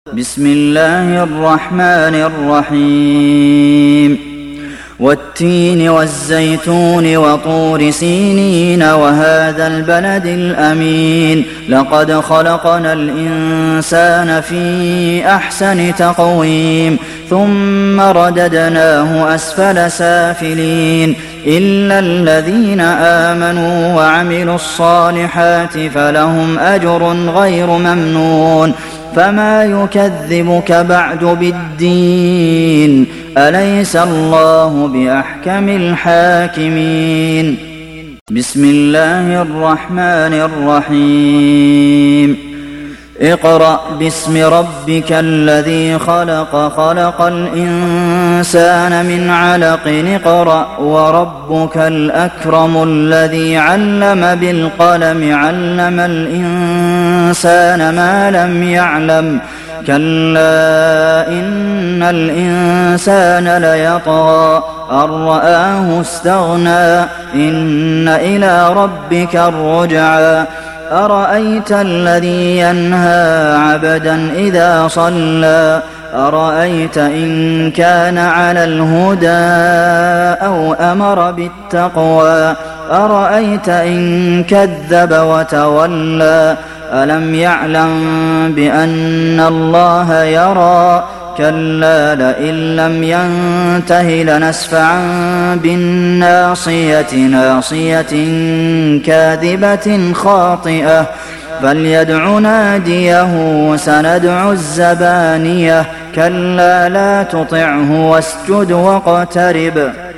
بسم الله الرحمن الرحيم والتين والزيتون وطور سينين وهذا البلد الأمين لقد خلقنا الإنسان في أحسن تقويم ثم رددناه أسفل سافلين إلا الذين آمنوا وعملوا الصالحات فلهم أجر غير ممنون فما يكذبك بعد بالدين أليس الله بأحكم الحاكمين بسم الله الرحمن الرحيم اقرأ باسم ربك الذي خلق خلق الإنسان من علق اقرأ وربك الأكرم الذي علم بالقلم علم الإنسان ما لم يعلم كلا إن الإنسان ليطغى أن رآه استغنى إن إلى ربك الرجعى أرأيت الذي ينهى عبدا إذا صلى أرأيت إن كان على الهدى أو أمر بالتقوى أرأيت إن كذب وتولى ألم يعلم بأن الله يرى كلا لئن لم ينته لنسفعا بالناصية ناصية كاذبة خاطئة فليدع ناديه سندع الزبانية كلا لا تطعه واسجد واقترب